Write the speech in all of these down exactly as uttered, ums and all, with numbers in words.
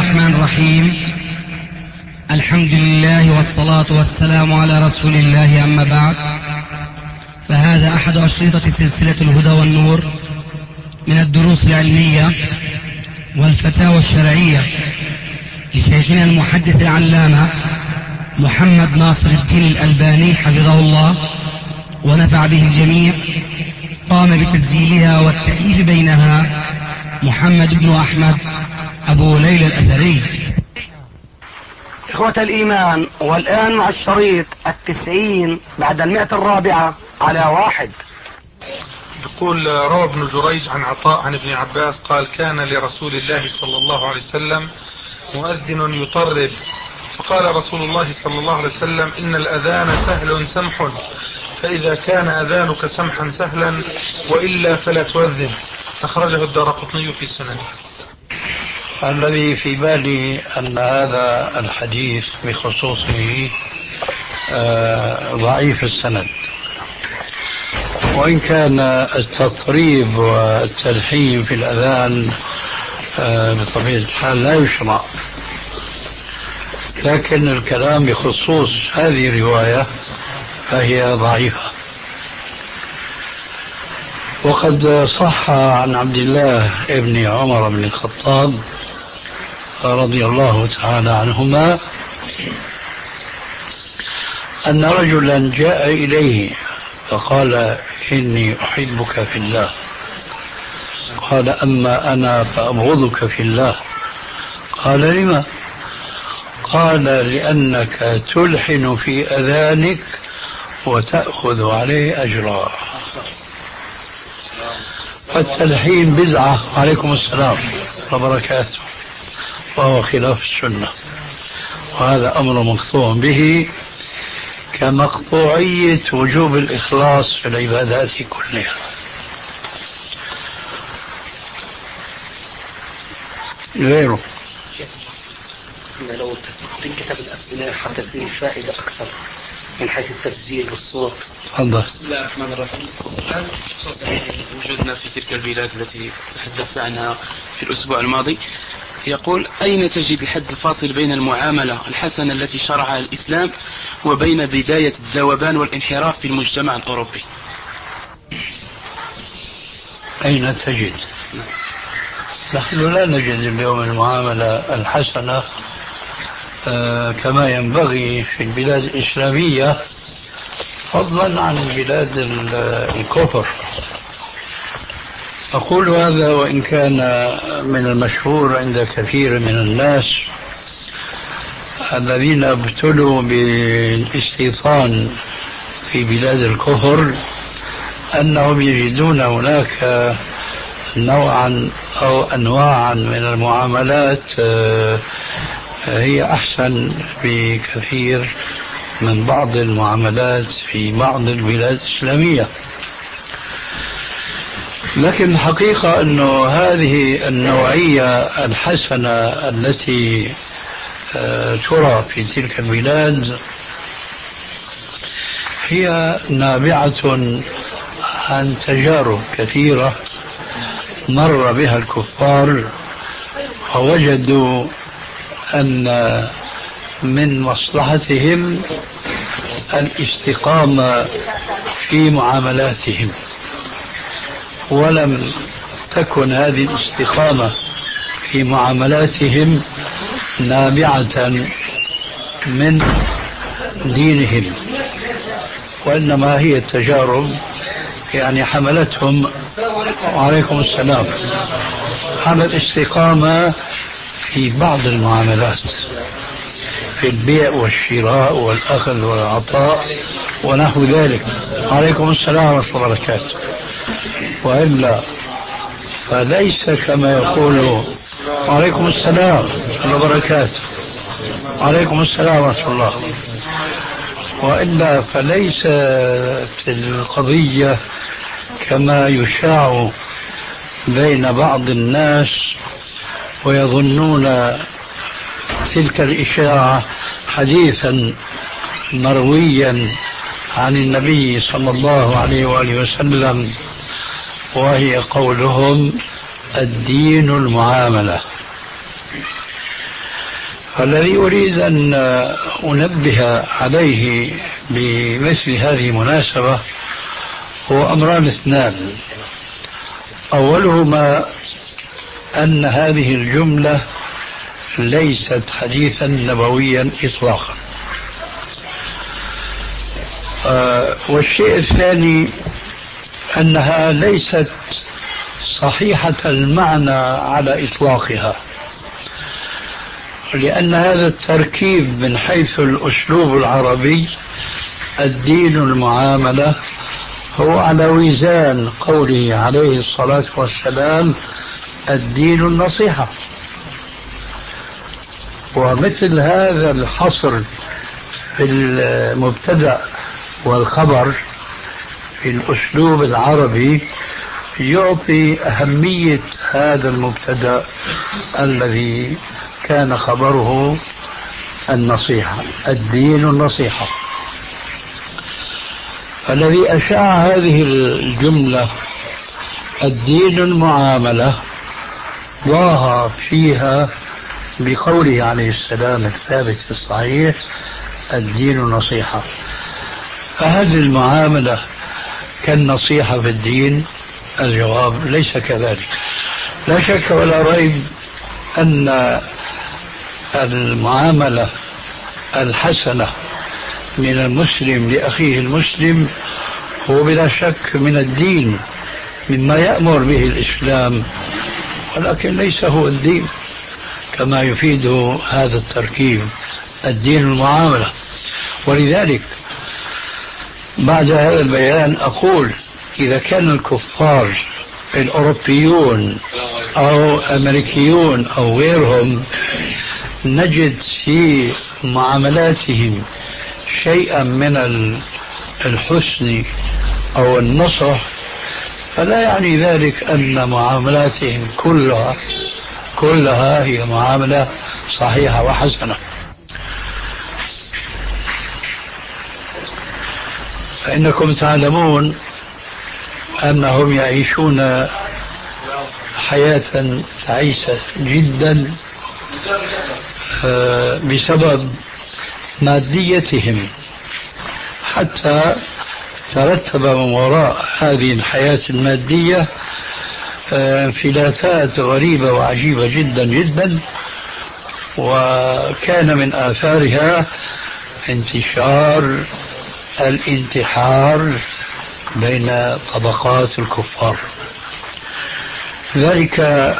الرحمن الرحيم. الحمد لله والصلاة والسلام على رسول الله، أما بعد، فهذا أحد أشرطة سلسلة الهدى والنور من الدروس العلمية والفتاوى الشرعية لشيخنا المحدث العلامة محمد ناصر الدين الألباني حفظه الله ونفع به الجميع. قام بتسجيلها والتأليف بينها محمد بن أحمد أبو ليلى الأثري. إخوة الإيمان، والآن مع الشريط التسعين بعد المئة الرابعة على واحد. يقول: روى ابن جريج عن عطاء عن ابن عباس قال: كان لرسول الله صلى الله عليه وسلم مؤذن يطرب، فقال رسول الله صلى الله عليه وسلم: إن الأذان سهل سمح، فإذا كان أذانك سمحا سهلا وإلا فلا تؤذن. أخرجه الدارقطني في سننه. الذي في بالي أن هذا الحديث بخصوصه ضعيف السند، وإن كان التطريب والتلحين في الأذان بطبيعة الحال لا يشرع، لكن الكلام بخصوص هذه الرواية فهي ضعيفة. وقد صح عن عبد الله ابن عمر بن الخطاب رضي الله تعالى عنهما أن رجلا جاء إليه فقال: إني أحبك في الله. قال: أما أنا فأبغضك في الله. قال: لما؟ قال: لأنك تلحن في أذانك وتأخذ عليه أجرا. فالتلحين بدعة، عليكم السلام وبركاته، وهو خلاف السنة، وهذا أمر مقطوع به كمقطوعية وجوب الإخلاص في العبادات كلها. غيره لو تنكتب الأسئلة حتى تصير الفائدة أكثر من حيث التسجيل والصوت. تفضل. بسم الله الرحمن الرحيم. السؤال بخصوص وجودنا في تلك البلاد التي تحدثت عنها في الأسبوع الماضي، يقول: أين تجد الحد الفاصل بين المعاملة الحسنة التي شرعها الإسلام وبين بداية الذوبان والانحراف في المجتمع الأوروبي؟ أين تجد؟ نحن لا نجد اليوم المعاملة الحسنة آه كما ينبغي في البلاد الإسلامية، فضلا عن بلاد الكفر. أقول هذا وإن كان من المشهور عند كثير من الناس الذين ابتلوا بالاستيطان في بلاد الكفر أنهم يجدون هناك نوعا أو أنواعا من المعاملات هي أحسن بكثير من بعض المعاملات في بعض البلاد الإسلامية. لكن الحقيقة أن هذه النوعية الحسنة التي ترى في تلك البلاد هي نابعة عن تجارب كثيرة مر بها الكفار، ووجدوا أن من مصلحتهم الاستقامة في معاملاتهم، ولم تكن هذه الاستقامة في معاملاتهم نابعة من دينهم، وإنما هي التجارب يعني حملتهم، وعليكم السلام، على الاستقامة في بعض المعاملات، في البيع والشراء والأخذ والعطاء ونحو ذلك. عليكم السلام ورحمة الله وبركاته. وإلا فليس كما يقول. وعليكم السلام ورحمة الله وبركاته. عليكم السلام ورحمة الله. وإلا فليس القضية كما يشاع بين بعض الناس ويظنون تلك الإشاعة حديثا مرويا عن النبي صلى الله عليه وآله وسلم، وهي قولهم: الدين المعاملة. الذي أريد أن أنبه عليه بمثل هذه المناسبة هو أمران اثنان. أولهما أن هذه الجملة ليست حديثا نبويا إطلاقا. آه والشيء الثاني أنها ليست صحيحة المعنى على إطلاقها، لأن هذا التركيب من حيث الأسلوب العربي الدين المعاملة هو على وزان قوله عليه الصلاة والسلام الدين النصيحة. ومثل هذا الحصر في المبتدأ والخبر في الأسلوب العربي يعطي أهمية هذا المبتدأ الذي كان خبره النصيحة، الدين النصيحة. الذي أشاع هذه الجملة الدين المعاملة ضاها فيها بقوله عليه السلام الثابت في الصحيح الدين النصيحة. فهل المعاملة كالنصيحة في الدين؟ الجواب ليس كذلك. لا شك ولا ريب أن المعاملة الحسنة من المسلم لأخيه المسلم هو بلا شك من الدين، مما يأمر به الإسلام، ولكن ليس هو الدين كما يفيده هذا التركيب الدين المعاملة. ولذلك بعد هذا البيان أقول إذا كان الكفار الأوروبيون أو أمريكيون أو غيرهم نجد في معاملاتهم شيئا من الحسن أو النصح، فلا يعني ذلك أن معاملاتهم كلها كلها هي معاملة صحيحة وحسنة. فإنكم تعلمون أنهم يعيشون حياة تعيسة جدا بسبب ماديتهم، حتى ترتب من وراء هذه الحياة المادية انفلاتات غريبة وعجيبة جدا جدا، وكان من آثارها انتشار الانتحار بين طبقات الكفار. ذلك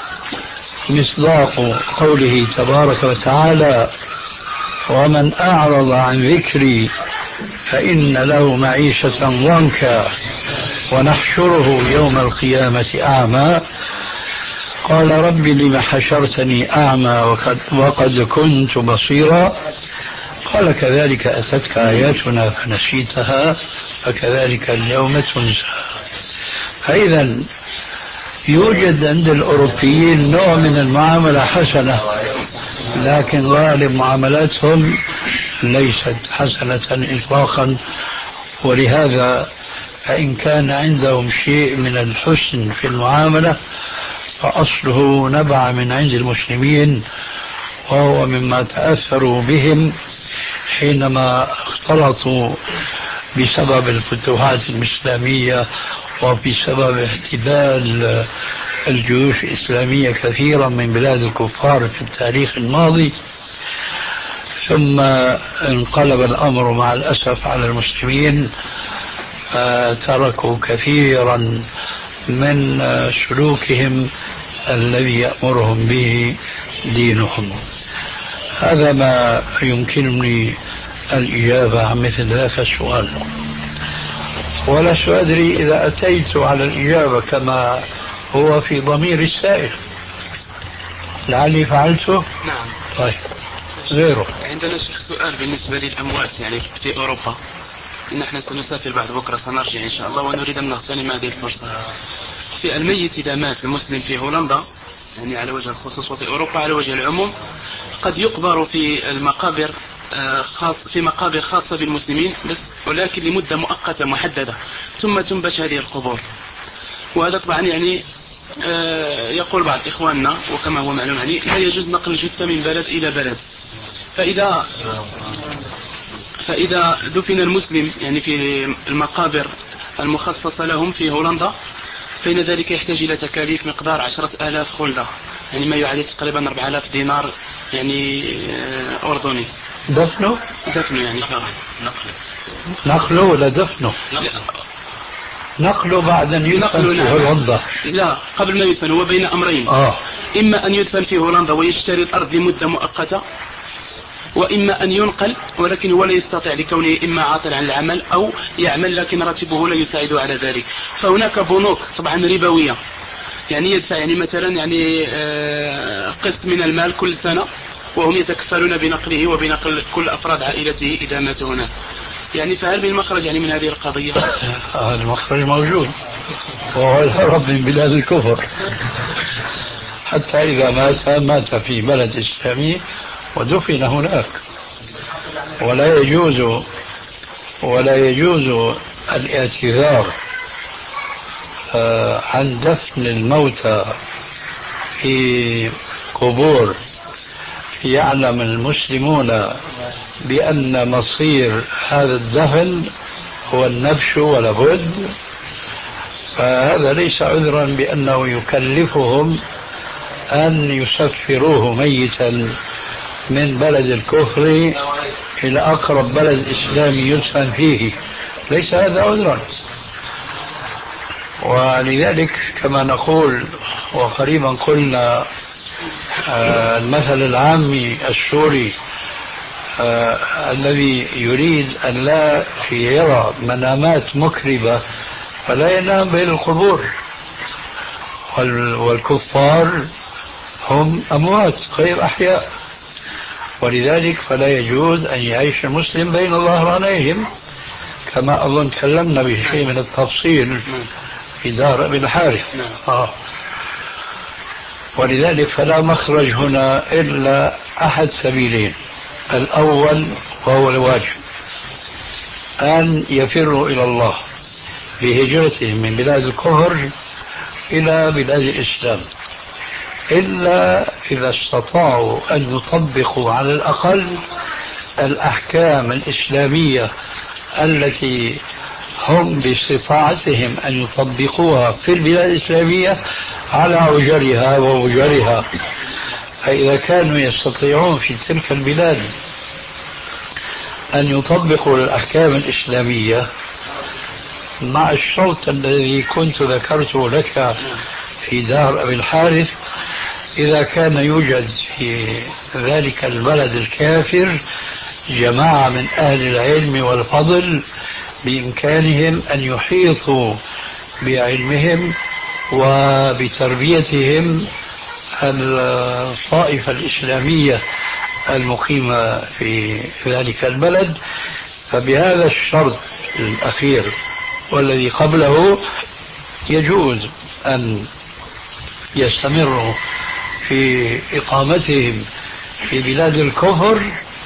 مصداق قوله تبارك وتعالى ومن أعرض عن ذكري فإن له معيشة ضنكا ونحشره يوم القيامة أعمى قال رب لم حشرتني أعمى وقد, وقد كنت بصيرا قال كذلك أتتك آياتنا فنسيتها فكذلك اليوم تنسى. فإذا يوجد عند الأوروبيين نوع من المعاملة حسنة، لكن غالب معاملاتهم ليست حسنة إطلاقا. ولهذا فإن كان عندهم شيء من الحسن في المعاملة فأصله نبع من عند المسلمين، وهو مما تأثروا بهم حينما اختلطوا بسبب الفتوحات الإسلامية وبسبب احتبال الجيوش الإسلامية كثيرا من بلاد الكفار في التاريخ الماضي. ثم انقلب الأمر مع الأسف على المسلمين، فتركوا كثيرا من سلوكهم الذي يأمرهم به دينهم. هذا ما يمكنني الإجابة عن مثل ذاك السؤال، ولا أدري إذا أتيت على الإجابة كما هو في ضمير السائل، لعلي فعلته. نعم. طيب غيره. عندنا شيخ سؤال بالنسبة للأموات يعني في أوروبا، إن احنا سنسافر بعد بكرة سنرجع إن شاء الله، ونريد أن نغتنم هذه الفرصة. في الميت إذا مات المسلم في هولندا يعني على وجه الخصوص، وفي أوروبا على وجه العموم، قد يقبر في المقابر خاص في مقابر خاصة بالمسلمين بس، ولكن لمدة مؤقتة محددة، ثم تنبش هذه القبور. وهذا طبعا يعني آه يقول بعض إخواننا وكما هو معلوم يعني لا يجوز نقل الجثة من بلد إلى بلد، فإذا فإذا دفن المسلم يعني في المقابر المخصصة لهم في هولندا فإن ذلك يحتاج إلى تكاليف مقدار عشرة آلاف خلدة، يعني ما يعادل تقريبا أربعة آلاف دينار يعني أردني. دفنه؟ دفنه يعني فقط. نقله ولا دفنه؟ نقله بعد أن يدفن في هولندا. لا قبل ما يدفن هو بين أمرين. آه. إما أن يدفن في هولندا ويشتري الأرض لمدة مؤقتة، وإما أن ينقل ولكن هو لا يستطيع لكونه إما عاطل عن العمل أو يعمل لكن راتبه لا يساعد على ذلك. فهناك بنوك طبعا ربوية يعني يدفع يعني مثلا يعني قسط من المال كل سنة وهم يتكفلون بنقله وبنقل كل أفراد عائلته إذا مات هناك. يعني فهل من مخرج يعني من هذه القضية؟ المخرج موجود وهو الهرب من بلاد الكفر، حتى إذا مات مات في بلد إسلامي ودفن هناك. ولا يجوز ولا يجوز الاعتذار عن دفن الموتى في قبور يعلم المسلمون بأن مصير هذا الدفن هو النبش ولا بد، فهذا ليس عذرا بأنه يكلفهم أن يسفروه ميتا من بلد الكفر إلى أقرب بلد إسلامي يدفن فيه، ليس هذا عذرا. ولذلك كما نقول وقريبا قلنا آه المثل العامي السوري آه الذي يريد أن لا يرى منامات مكربة فلا ينام بين القبور، والكفار هم أموات غير أحياء، ولذلك فلا يجوز أن يعيش المسلم بين ظهرانيهم كما أظن تكلمنا بشيء من التفصيل في دار أبي الحارث. آه. ولذلك فلا مخرج هنا إلا أحد سبيلين، الأول وهو الواجب أن يفروا إلى الله بهجرتهم من بلاد الكفر إلى بلاد الإسلام، إلا إذا استطاعوا أن يطبقوا على الأقل الأحكام الإسلامية التي هم باستطاعتهم أن يطبقوها في البلاد الإسلامية على عجرها ووجرها. فإذا كانوا يستطيعون في تلك البلاد أن يطبقوا الأحكام الإسلامية مع الشرط الذي كنت ذكرته لك في دار أبي الحارث، إذا كان يوجد في ذلك البلد الكافر جماعة من أهل العلم والفضل بإمكانهم أن يحيطوا بعلمهم وبتربيتهم الطائفة الإسلامية المقيمة في ذلك البلد، فبهذا الشرط الأخير والذي قبله يجوز أن يستمروا في إقامتهم في بلاد الكفر.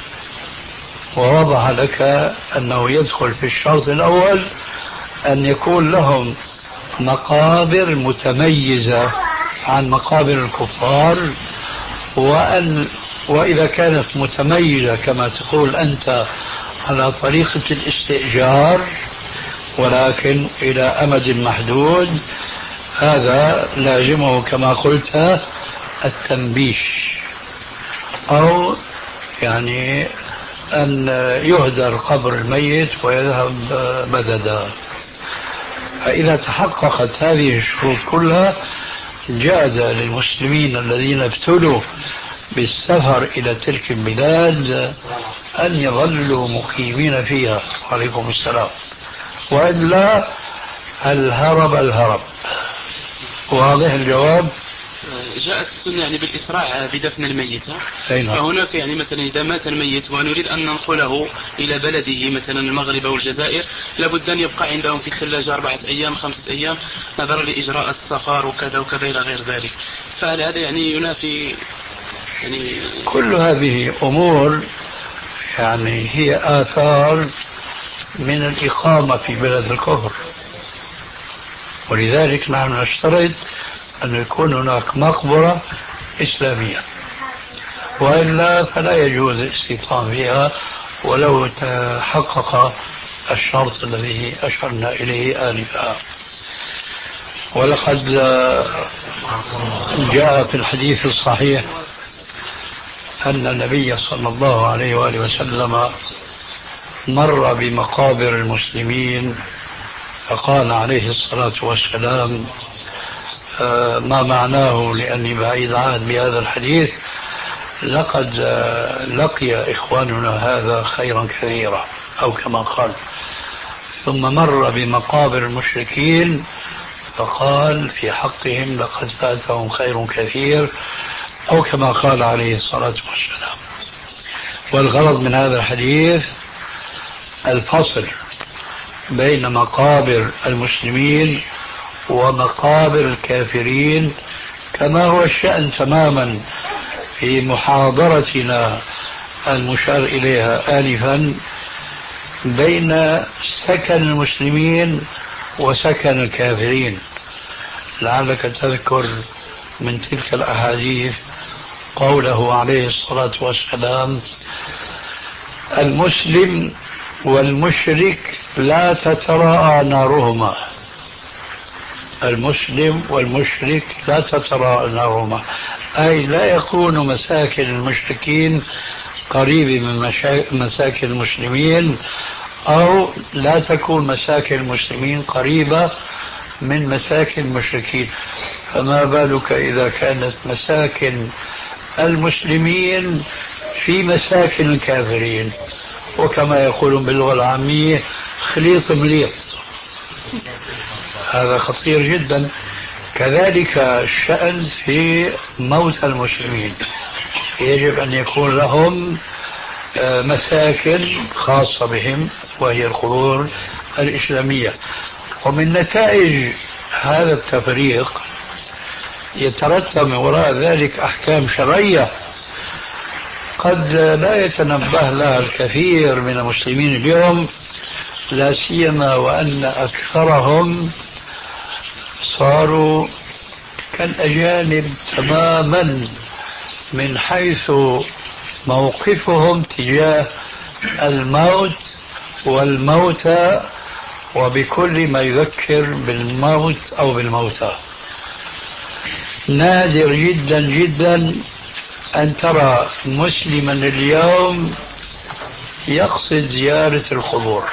ووضح لك أنه يدخل في الشرط الأول أن يكون لهم مقابر متميزة عن مقابر الكفار، وأن وإذا كانت متميزة كما تقول أنت على طريقة الاستئجار ولكن إلى أمد محدود، هذا لازمه كما قلت التنبيش، أو يعني أن يهدر قبر الميت ويذهب مددا. فإذا تحققت هذه الشروط كلها جاز للمسلمين الذين ابتلوا بالسفر إلى تلك البلاد أن يظلوا مقيمين فيها. عليكم السلام. وإلا الهرب الهرب. واضح الجواب؟ جاءت السنة يعني بالإسراع بدفن الميت، فهناك يعني مثلا إذا مات الميت ونريد أن ننقله إلى بلده مثلا المغرب أو الجزائر لابد أن يبقى عندهم في الثلاجة أربعة أيام خمسة أيام نظرا لإجراءات السفر وكذا وكذا إلى غير ذلك. فهل هذا يعني ينافي يعني كل هذه أمور يعني هي آثار من الإقامة في بلد الكفر، ولذلك نحن نشترط أن يكون هناك مقبرة إسلامية، وإلا فلا يجوز الاستيطان فيها ولو تحقق الشرط الذي أشرنا إليه آنفا. ولقد جاء في الحديث الصحيح أن النبي صلى الله عليه وآله وسلم مر بمقابر المسلمين فقال عليه الصلاة والسلام ما معناه لأني بعيد عهد بهذا الحديث: لقد لقي إخواننا هذا خيرا كثيرا، أو كما قال. ثم مر بمقابر المشركين فقال في حقهم: لقد فاتهم خير كثير، أو كما قال عليه الصلاة والسلام. والغرض من هذا الحديث الفصل بين مقابر المسلمين ومقابر الكافرين، كما هو الشأن تماما في محاضرتنا المشار إليها آنفا بين سكن المسلمين وسكن الكافرين. لعلك تذكر من تلك الأحاديث قوله عليه الصلاة والسلام: المسلم والمشرك لا تتراءى نارهما. المسلم والمشرك لا تتراءى نارهما، أي لا يكون مساكن المشركين قريبة من مشا... مساكن المسلمين، أو لا تكون مساكن المسلمين قريبة من مساكن المشركين. فما بالك إذا كانت مساكن المسلمين في مساكن الكافرين، وكما يقولون باللغة العامية خليط مليط. هذا خطير جدا. كذلك الشأن في موتى المسلمين، يجب أن يكون لهم مساكن خاصة بهم وهي القبور الإسلامية. ومن نتائج هذا التفريق يترتب من وراء ذلك أحكام شرعية قد لا يتنبه لها الكثير من المسلمين اليوم، لا سيما وأن أكثرهم صاروا كالأجانب تماما من حيث موقفهم تجاه الموت والموتى وبكل ما يذكر بالموت أو بالموتى. نادر جدا جدا أن ترى مسلما اليوم يقصد زيارة القبور،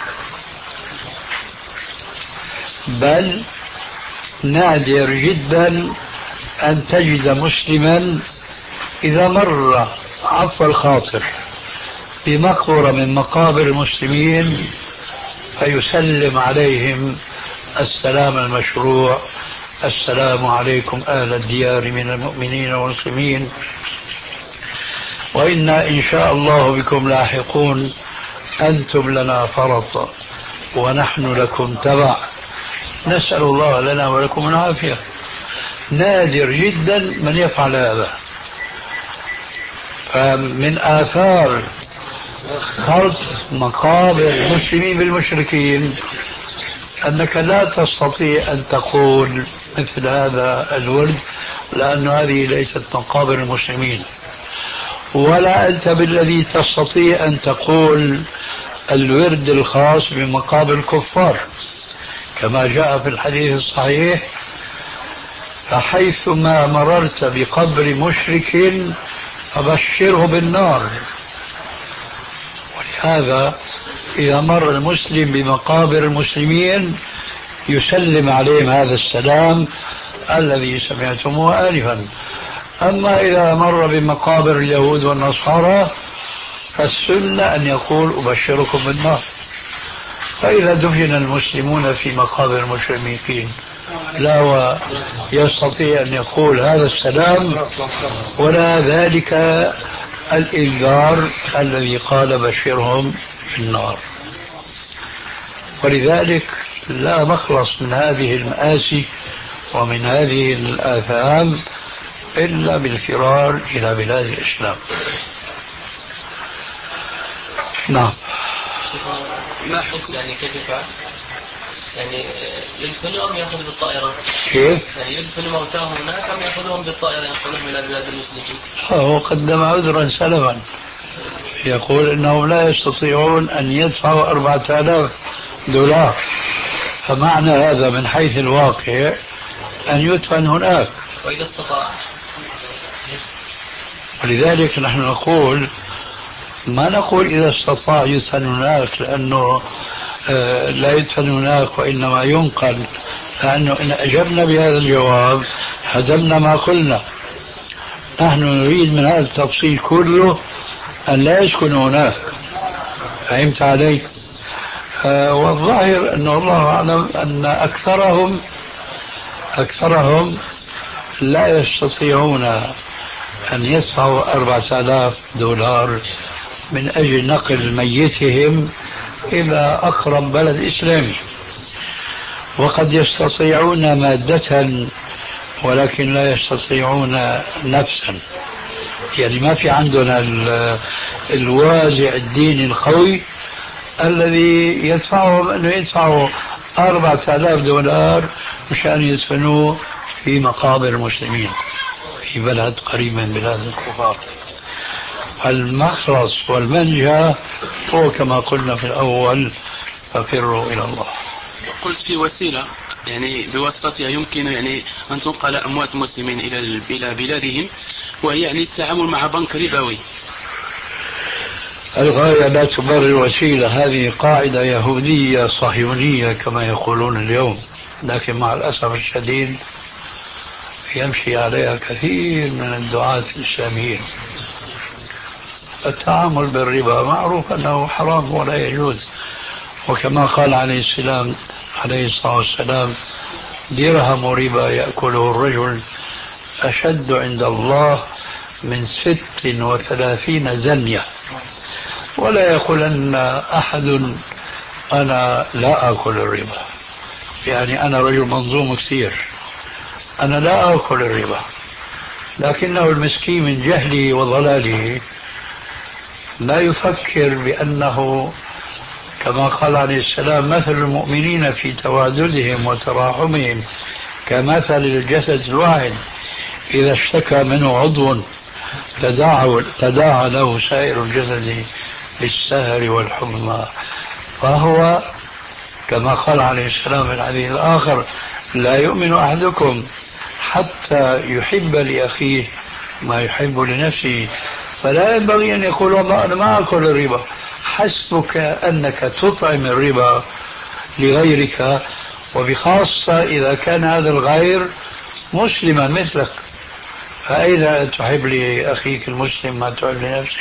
بل نادر جدا أن تجد مسلما إذا مر عفو الخاطر بمقبرة من مقابر المسلمين فيسلم عليهم السلام المشروع: السلام عليكم أهل الديار من المؤمنين والمسلمين، وإنا إن شاء الله بكم لاحقون، أنتم لنا فرط ونحن لكم تبع، نسأل الله لنا ولكم العافية. نادر جدا من يفعل هذا. فمن آثار خلط مقابر المسلمين بالمشركين أنك لا تستطيع أن تقول مثل هذا الورد، لأن هذه ليست مقابر المسلمين، ولا أنت بالذي تستطيع أن تقول الورد الخاص بمقابر الكفار، كما جاء في الحديث الصحيح: فحيثما مررت بقبر مشرك فبشره بالنار. ولهذا إذا مر المسلم بمقابر المسلمين يسلم عليهم هذا السلام الذي سمعتموه آنفا. أما إذا مر بمقابر اليهود والنصارى فالسنة أن يقول: أبشركم بالنار. فإذا دفن المسلمون في مقابر المشركين لا يستطيع أن يقول هذا السلام ولا ذلك الإنذار الذي قال: بشرهم بالنار. ولذلك لا مخلص من هذه المآسي ومن هذه الآثام إلا بالفرار إلى بلاد الإسلام. نعم. ما حكم يعني كيف يفعل؟ يعني يدفنوا أم يأخذوا بالطائرة؟ كيف؟ يعني يدفنوا موتاهم هناك أم يأخذهم بالطائرة ينقلهم إلى بلاد المسلمين؟ هو قدم عذرا سلفا، يقول انهم لا يستطيعون ان يدفعوا أربعة آلاف دولار، فمعنى هذا من حيث الواقع ان يدفن هناك. وإذا استطاع. ولذلك نحن نقول ما نقول إذا استطاع يدفن هناك، لأنه لا يدفن هناك وإنما ينقل، لأنه إن أجبنا بهذا الجواب هدمنا ما قلنا. نحن نريد من هذا التفصيل كله أن لا يسكن هناك. فهمت علي؟ والظاهر أن الله أعلم أن أكثرهم أكثرهم لا يستطيعون أن يدفعوا أربعة آلاف دولار من أجل نقل ميتهم إلى أقرب بلد إسلامي. وقد يستطيعون مادة ولكن لا يستطيعون نفسا، يعني ما في عندنا الوازع الديني القوي الذي يدفعهم أنه يدفعوا أربعة آلاف دولار مشان يدفنوه في مقابر المسلمين في بلد قريب من بلاد الكفار. المخلص والمنجى هو كما قلنا في الأول: ففروا إلى الله. قلت في وسيلة يعني بواسطتها يمكن يعني أن تنقل أموات المسلمين إلى إلى بلادهم، وهي يعني التعامل مع بنك ربوي. الغاية لا تبرر الوسيلة، هذه قاعدة يهودية صهيونية كما يقولون اليوم، لكن مع الأسف الشديد يمشي عليها كثير من الدعاة الإسلاميين. التعامل بالربا معروف أنه حرام ولا يجوز، وكما قال عليه السلام عليه الصلاة والسلام: درهم ربا يأكله الرجل أشد عند الله من ست وثلاثين زنية. ولا يقول أن أحد أنا لا أكل الربا، يعني أنا رجل منظوم كثير، أنا لا أكل الربا، لكنه المسكين من جهله وضلاله لا يفكر بأنه كما قال عليه السلام: مثل المؤمنين في تواددهم وتراحمهم كمثل الجسد الواحد إذا اشتكى منه عضو تداعى, تداعى له سائر الجسد بالسهر والحمى. فهو كما قال عليه السلام في الحديث الآخر: لا يؤمن أحدكم حتى يحب لأخيه ما يحب لنفسه. فلا ينبغي أن يقول والله أنا ما أكل الربا، حسبك أنك تطعم الربا لغيرك، وبخاصة إذا كان هذا الغير مسلما مثلك، فأين تحب لأخيك المسلم ما تحب لنفسك؟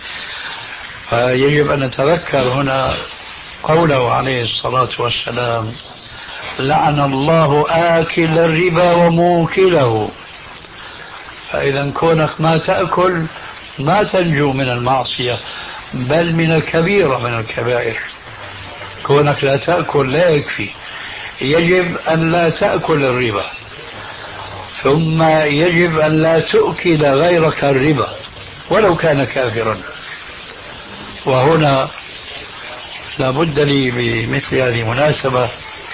فيجب أن نتذكر هنا قوله عليه الصلاة والسلام: لعن الله آكل الربا وموكله. فإذا كونك ما تأكل ما تنجو من المعصية، بل من الكبيرة من الكبائر. كونك لا تأكل لا يكفي، يجب أن لا تأكل الربا، ثم يجب أن لا تؤكل غيرك الربا ولو كان كافرا. وهنا لا بد لي بمثل هذه المناسبة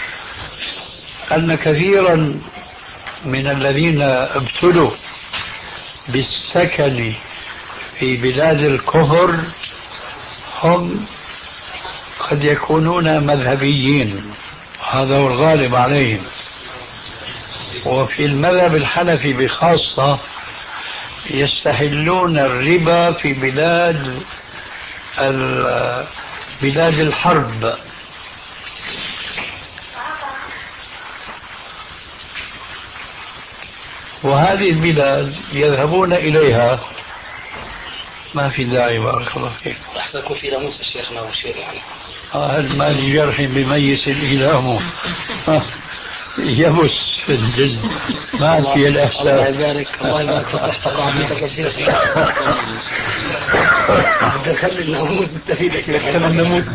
أن كثيرا من الذين ابتلوا بالسكن في بلاد الكفر هم قد يكونون مذهبيين، هذا هو الغالب عليهم. وفي المذهب الحنفي بخاصة يستحلون الربا في بلاد بلاد الحرب، وهذه البلاد يذهبون إليها. ما في داعي، بارك الله فيك. أحسن يكون في ناموس شيخنا وشير يعني. هل ما لجرح بميت إلامه يبس في الجلد، ما في الإحساس. الله يبارك، الله يبارك في صحتك وعافيتك يا شيخ. خلي الناموس استفيد يا شيخ، خلي الناموس.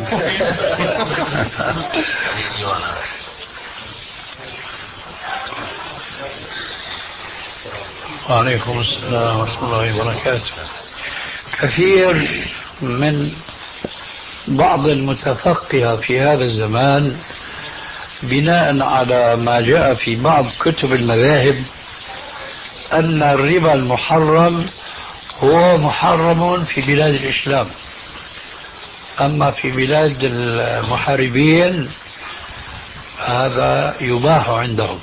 وعليكم السلام ورحمة الله وبركاته. كثير من بعض المتفقهة في هذا الزمان بناء على ما جاء في بعض كتب المذاهب أن الربا المحرم هو محرم في بلاد الإسلام، أما في بلاد المحاربين هذا يباح عندهم.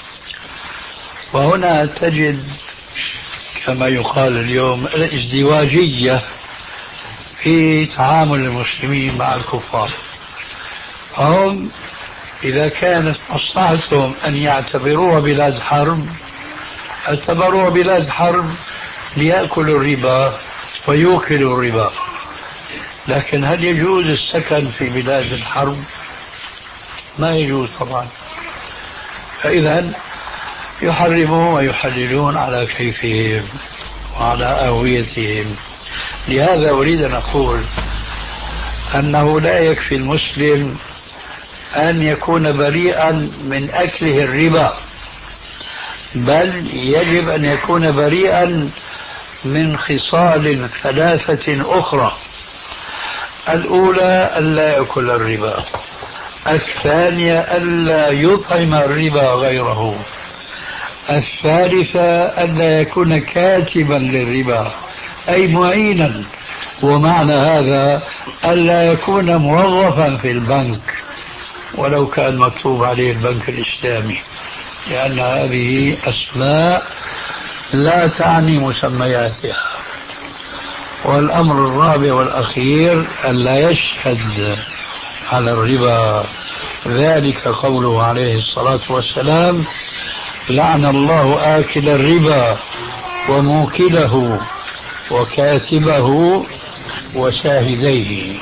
وهنا تجد كما يقال اليوم الازدواجية في تعامل المسلمين مع الكفار. هم إذا كانت مصلحتهم أن يعتبروها بلاد حرب اعتبروها بلاد حرب ليأكلوا الربا ويوكلوا الربا. لكن هل يجوز السكن في بلاد الحرب؟ ما يجوز طبعا. فإذا يحرمون ويحللون على كيفهم وعلى أهويتهم. لهذا أريد أن أقول أنه لا يكفي المسلم أن يكون بريئا من أكله الربا، بل يجب أن يكون بريئا من خصال ثلاثة أخرى. الأولى ألا يأكل الربا، الثانية ألا يطعم الربا غيره، الثالثة ألا يكون كاتبا للربا أي معينا، ومعنى هذا ألا يكون موظفا في البنك ولو كان مكتوب عليه البنك الإسلامي، لأن هذه أسماء لا تعني مسمياتها. والأمر الرابع والأخير ألا يشهد على الربا، ذلك قوله عليه الصلاة والسلام: لعن الله آكل الربا وموكله وكاتبه وشاهديه.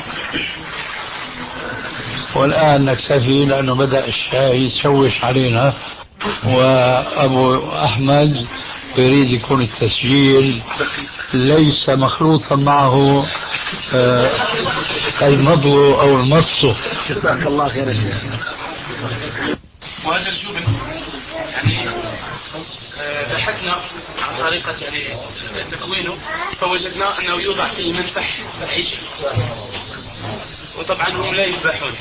والآن نكتفي لأنه بدأ الشاي يتشوش علينا، وأبو أحمد يريد يكون التسجيل ليس مخلوطا معه آه المضغ أو المص. جزاك الله خير يا شيخ. وهذا الجبن يعني بحثنا عن طريقة يعني تكوينه، فوجدنا أنه يوضع فيه منفح عيشي، وطبعا هم لا يذبحون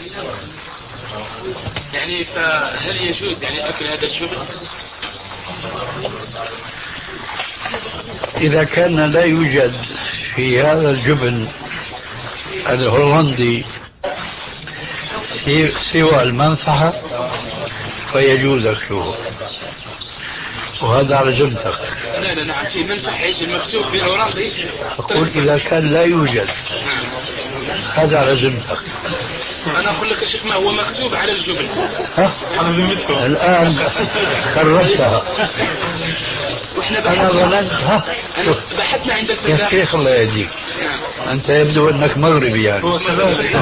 يعني، فهل يجوز يعني أكل هذا الجبن؟ إذا كان لا يوجد في هذا الجبن الهولندي سوى المنفعة فيجوز أكله، وهذا على جمتك. لا لا نعم، في منفح عيش المكتوب بالهولندي. أقول إذا كان لا يوجد هذا على جمتك. أنا أقول لك يا شيخ ما هو مكتوب على الجبن. ها؟ على ذمتهم. الآن خربتها. أنا ظننت ها؟ أنا بحثنا عند الفلاح. يا شيخ الله يهديك، أنت يبدو أنك مغربي يعني. هو كذلك.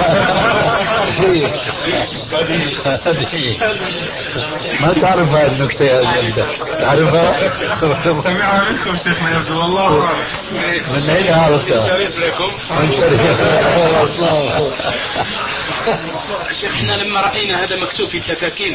ما تعرف هذه النكتة يا أنت تعرفها؟ سمعها منكم شيخنا يبدو، والله أعلم. من أين عرفتها؟ شريف لكم. شيخ احنا لما رأينا هذا مكتوب في التكاكين.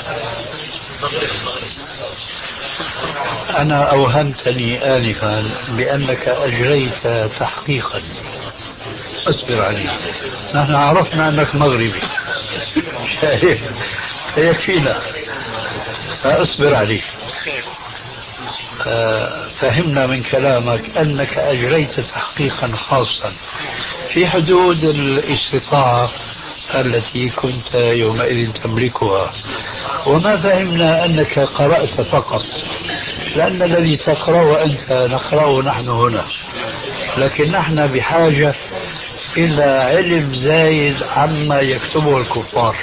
أنا أوهمتني آنفا بأنك أجريت تحقيقا، اصبر علي، نحن عرفنا أنك مغربي شايف يكفينا، فاصبر علي. آه فهمنا من كلامك أنك أجريت تحقيقا خاصا في حدود الاستطاعة التي كنت يومئذ تملكها، وما فهمنا أنك قرأت فقط، لأن الذي تقرأ وأنت نقرأه نحن هنا، لكن نحن بحاجة إلى علم زايد عما يكتبه الكفار،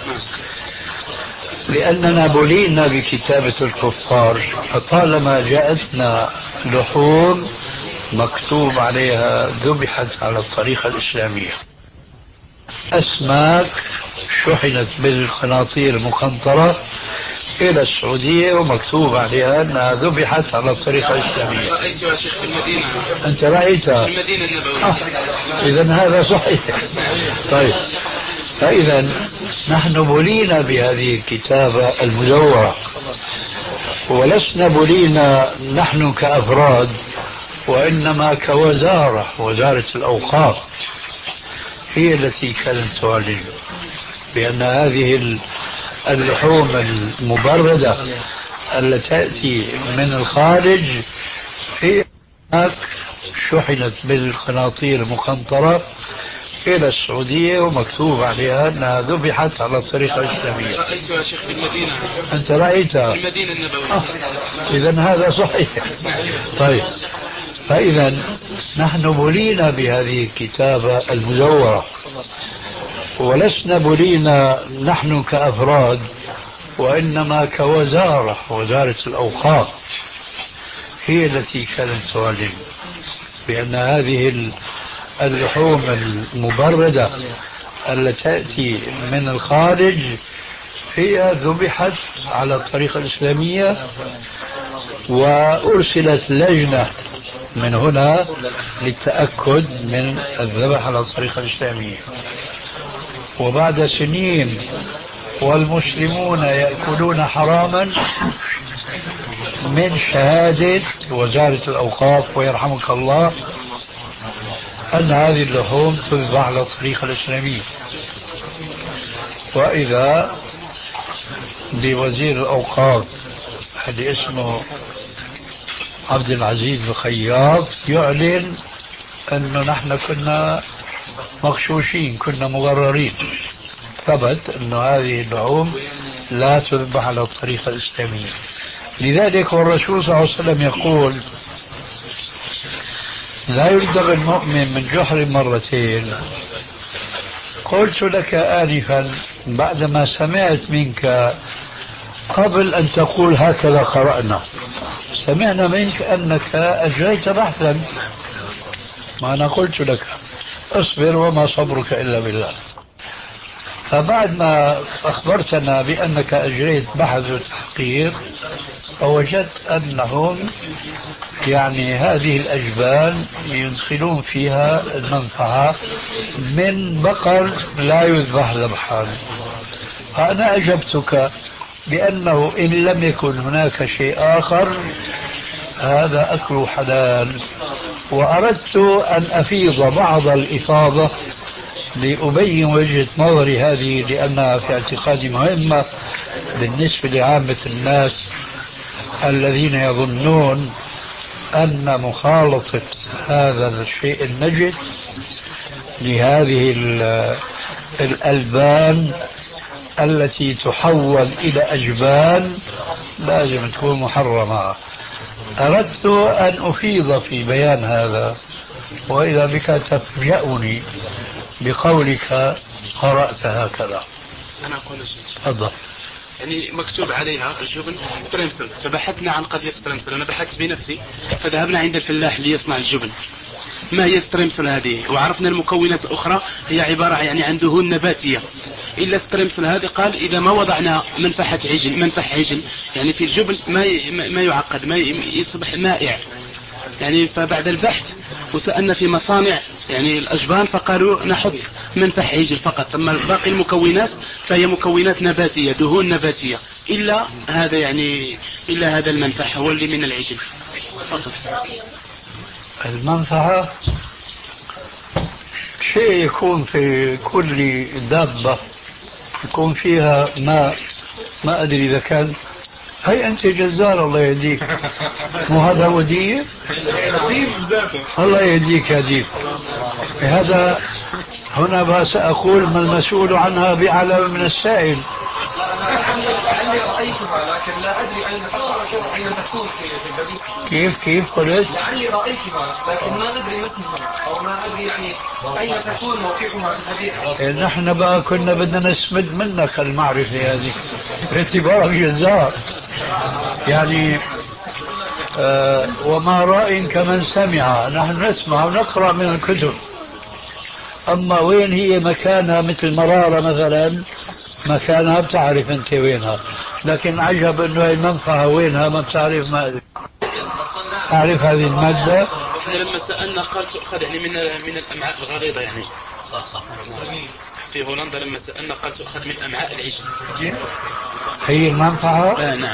لأننا بلينا بكتابة الكفار، فطالما جاءتنا لحوم مكتوب عليها ذبحت على الطريقة الإسلامية، أسماك شحنت بالقناطير المقنطرة إلى السعودية ومكتوب عليها أنها ذبحت على الطريقة الإسلامية. رأيتها شيخ في المدينة. أنت رأيتها؟ في المدينة النبوية. آه. إذن هذا صحيح. طيب، فإذا نحن بلينا بهذه الكتابة المزورة، ولسنا بلينا نحن كأفراد، وإنما كوزارة، وزارة الأوقاف هي التي كانت تعلن بأن هذه اللحوم المبردة التي تأتي من الخارج هي هناك شحنت بالقناطير المقنطرة إلى السعودية ومكتوب عليها أنها ذبحت على الطريقة الإسلامية. رأيتها يا شيخ في المدينة. أنت رأيتها؟ في المدينة النبوية. آه. إذن هذا صحيح. طيب، فإذا نحن بلينا بهذه الكتابة المزورة، ولسنا بلينا نحن كأفراد، وإنما كوزارة، وزارة الأوقاف هي التي كانت تعلن بأن هذه اللحوم المبردة التي تأتي من الخارج هي ذبحت على الطريقة الإسلامية، وأرسلت لجنة من هنا للتأكد من الذبح على الطريقة الإسلامية. وبعد سنين والمسلمون يأكلون حراما من شهادة وزارة الأوقاف ويرحمك الله أن هذه اللحوم تذبح على الطريقة الإسلامية. وإذا بوزير الأوقاف اللي اسمه عبد العزيز الخياط يعلن أنه نحن كنا مغشوشين، كنا مغررين، ثبت أن هذه اللحوم لا تذبح على الطريقة الإسلامية. لذلك والرسول صلى الله عليه وسلم يقول لا يلدغ المؤمن من جحر مرتين. قلت لك آنفا بعدما سمعت منك قبل أن تقول هكذا قرأنا، سمعنا منك أنك أجريت بحثا، ما أنا قلت لك اصبر وما صبرك إلا بالله. فبعد ما أخبرتنا بأنك أجريت بحث وتحقيق فوجدت أنهم يعني هذه الأجبال يدخلون فيها المنفعة من بقر لا يذبح ذبحا. فأنا أجبتك بأنه إن لم يكن هناك شيء آخر هذا أكل حلال، وأردت أن أفيض بعض الإفاضة لأبين وجهة نظري هذه، لأنها في اعتقادي مهمة بالنسبة لعامة الناس الذين يظنون أن مخالطة هذا الشيء النجس لهذه الألبان التي تحول إلى أجبان لازم تكون محرمة. أردت أن أفيض في بيان هذا، وإذا بك تفجأني بقولك قرأت هكذا. أنا أقول شيء. تفضل. يعني مكتوب عليها الجبن ستريمسل، فبحثنا عن قضية ستريمسل، أنا بحثت بنفسي فذهبنا عند الفلاح ليصنع الجبن. ما هي ستريمسل هذه؟ وعرفنا المكونات الأخرى هي عبارة يعني عن دهون نباتية، إلا ستريمسل هذه قال إذا ما وضعنا منفحة عجل منفح عجل يعني في الجبن ما ما يعقد، ما يصبح مائع يعني. فبعد البحث وسألنا في مصانع يعني الأجبان فقالوا نحط منفح عجل فقط، أما باقي المكونات فهي مكونات نباتية دهون نباتية، إلا هذا يعني إلا هذا المنفح هو اللي من العجل فقط. المنفعة شيء يكون في كل دابة يكون فيها ماء، ما أدري إذا كان. هي أنت جزار الله يهديك، مو هذا ودية؟ الله يهديك يا ديب. هذا هنا سأقول ما المسؤول عنها بأعلم من السائل. لعلي رأيتها لكن لا أدري أين تكون في البديل. كيف كيف قلت؟ لعلي رأيتها لكن ما أدري ما اسمها أو ما أدري يعني أين تكون موقعها في البديل. نحن بقى كنا بدنا نسمد منك المعرفة هذه باعتبارك جزار يعني. آه وما رأي كمن سمع، نحن نسمع ونقرأ من الكتب، أما وين هي مكانها مثل مرارة مثلا مكانها بتعرف أنت وينها، لكن عجب أنه المنفعة وينها ما بتعرف. ما أدري تعرف هذه المادة. احنا لما سألنا قال تؤخذ يعني من من الأمعاء الغليظة يعني. صح صح. في هولندا لما سألنا قال تؤخذ من أمعاء العجل. هي المنفعة؟ آه نعم.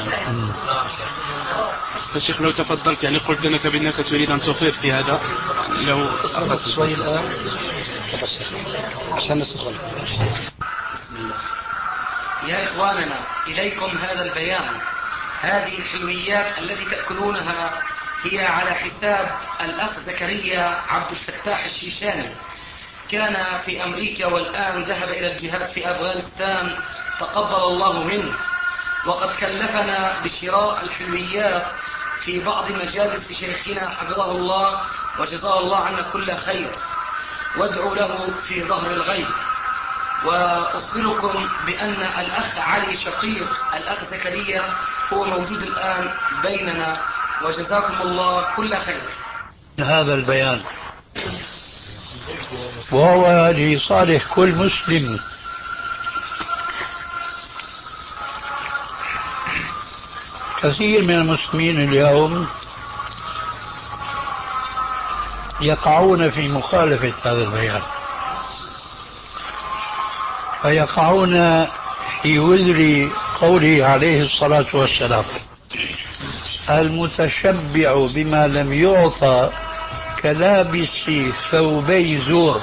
فالشيخ لو تفضلت يعني قلت لك بأنك تريد أن تفيد في هذا لو أخذت شوي الآن عشان ندخل. بسم الله. يا إخواننا إليكم هذا البيان. هذه الحلويات التي تأكلونها هي على حساب الأخ زكريا عبد الفتاح الشيشاني، كان في أمريكا والآن ذهب إلى الجهاد في أفغانستان تقبل الله منه، وقد كلفنا بشراء الحلويات في بعض مجالس شيخنا حفظه الله وجزاه الله عنا كل خير، وادعوا له في ظهر الغيب. وأخبركم بأن الأخ علي شقيق الأخ زكريا هو موجود الآن بيننا، وجزاكم الله كل خير. هذا البيان وهو لصالح كل مسلم. كثير من المسلمين اليوم يقعون في مخالفة هذا البيان، فيقعون في وزر قوله عليه الصلاة والسلام: المتشبع بما لم يعطى كلابس ثوبي زور.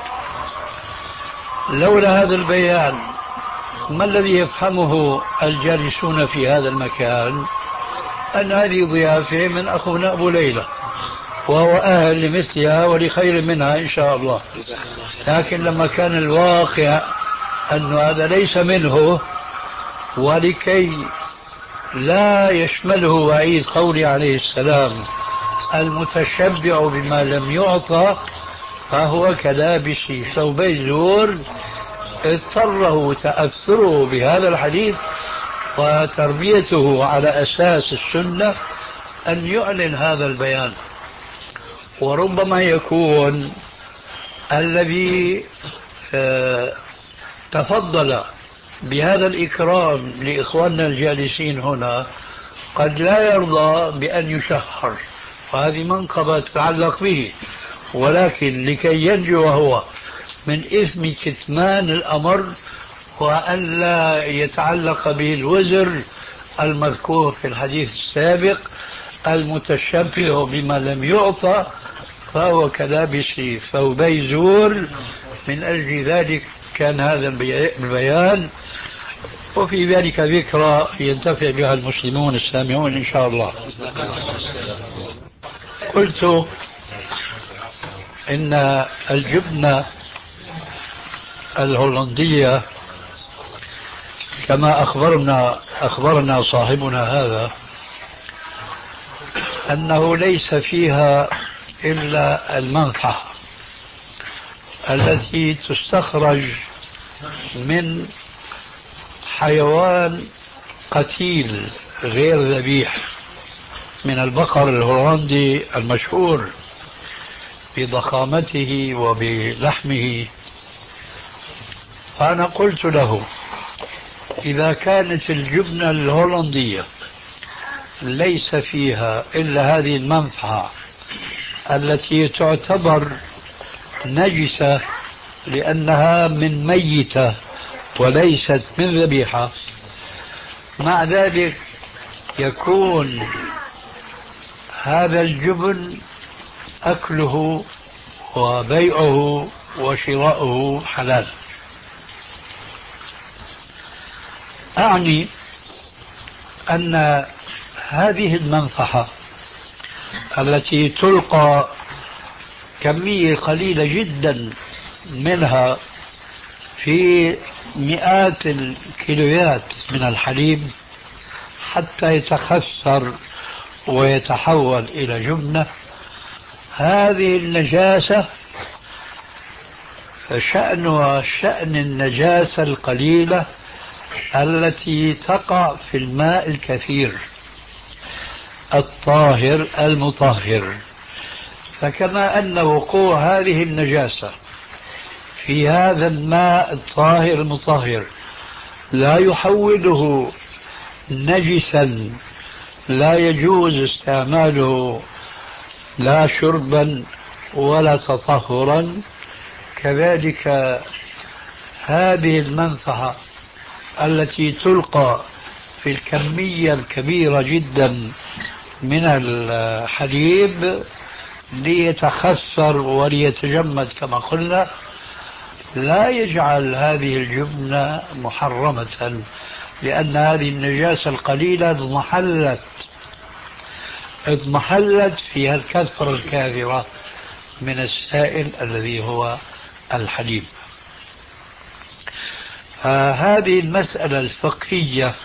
لولا هذا البيان ما الذي يفهمه الجالسون في هذا المكان؟ أن هذه ضيافة من أخونا أبو ليلى، وهو أهل لمثلها ولخير منها إن شاء الله. لكن لما كان الواقع أن هذا ليس منه، ولكي لا يشمله وعيد قوله عليه السلام المتشبع بما لم يعطى فهو كلابس ثوبي زور، اضطره تأثره بهذا الحديث وتربيته على أساس السنة أن يعلن هذا البيان. وربما يكون الذي تفضل بهذا الإكرام لإخواننا الجالسين هنا قد لا يرضى بأن يشهر، وهذه منقبة تتعلق به، ولكن لكي ينجو هو من إثم كتمان الأمر وأن لا يتعلق به الوزر المذكور في الحديث السابق المتشبه بما لم يعطى فهو كلابس ثوبي زور، من أجل ذلك كان هذا البيان، وفي ذلك ذكرى ينتفع بها المسلمون السامعون إن شاء الله. قلت إن الجبنة الهولندية كما أخبرنا أخبرنا صاحبنا هذا أنه ليس فيها إلا المنفعة التي تستخرج من حيوان قتيل غير ذبيح، من البقر الهولندي المشهور بضخامته وبلحمه. فأنا قلت له إذا كانت الجبنة الهولندية ليس فيها إلا هذه المنفعة التي تعتبر نجسة لأنها من ميتة وليست من ذبيحة، مع ذلك يكون هذا الجبن أكله وبيعه وشراؤه حلال. أعني أن هذه المنفعة التي تلقى كمية قليلة جدا منها في مئات الكيلوات من الحليب حتى يتخثر ويتحول إلى جبنة، هذه النجاسة شأنها شأن النجاسة القليلة التي تقع في الماء الكثير الطاهر المطهر. فكما أن وقوع هذه النجاسة في هذا الماء الطاهر المطهر لا يحوله نجسا لا يجوز استعماله لا شربا ولا تطهرا، كذلك هذه المنفعة التي تلقى في الكمية الكبيرة جدا من الحليب ليتخثر وليتجمد كما قلنا، لا يجعل هذه الجبنة محرمة، لأن هذه النجاسة القليلة اضمحلت اضمحلت فيها الكثرة الكاثرة من السائل الذي هو الحليب. فهذه المسألة الفقهية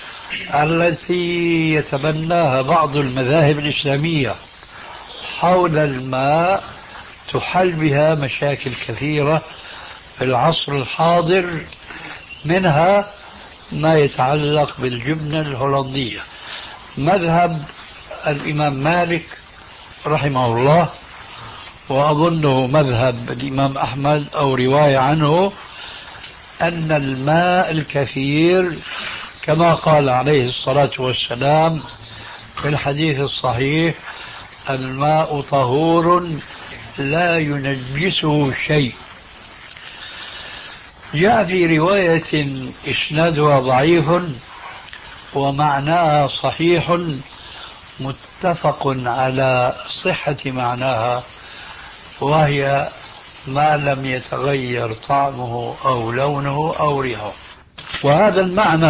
التي يتبناها بعض المذاهب الإسلامية حول الماء تحل بها مشاكل كثيرة في العصر الحاضر، منها ما يتعلق بالجبنة الهولندية. مذهب الإمام مالك رحمه الله، وأظنه مذهب الإمام أحمد أو رواية عنه، أن الماء الكثير كما قال عليه الصلاة والسلام في الحديث الصحيح: الماء طهور لا ينجسه شيء. جاء في رواية إسنادها ضعيف ومعناها صحيح متفق على صحة معناها، وهي ما لم يتغير طعمه أو لونه أو ريحه. وهذا المعنى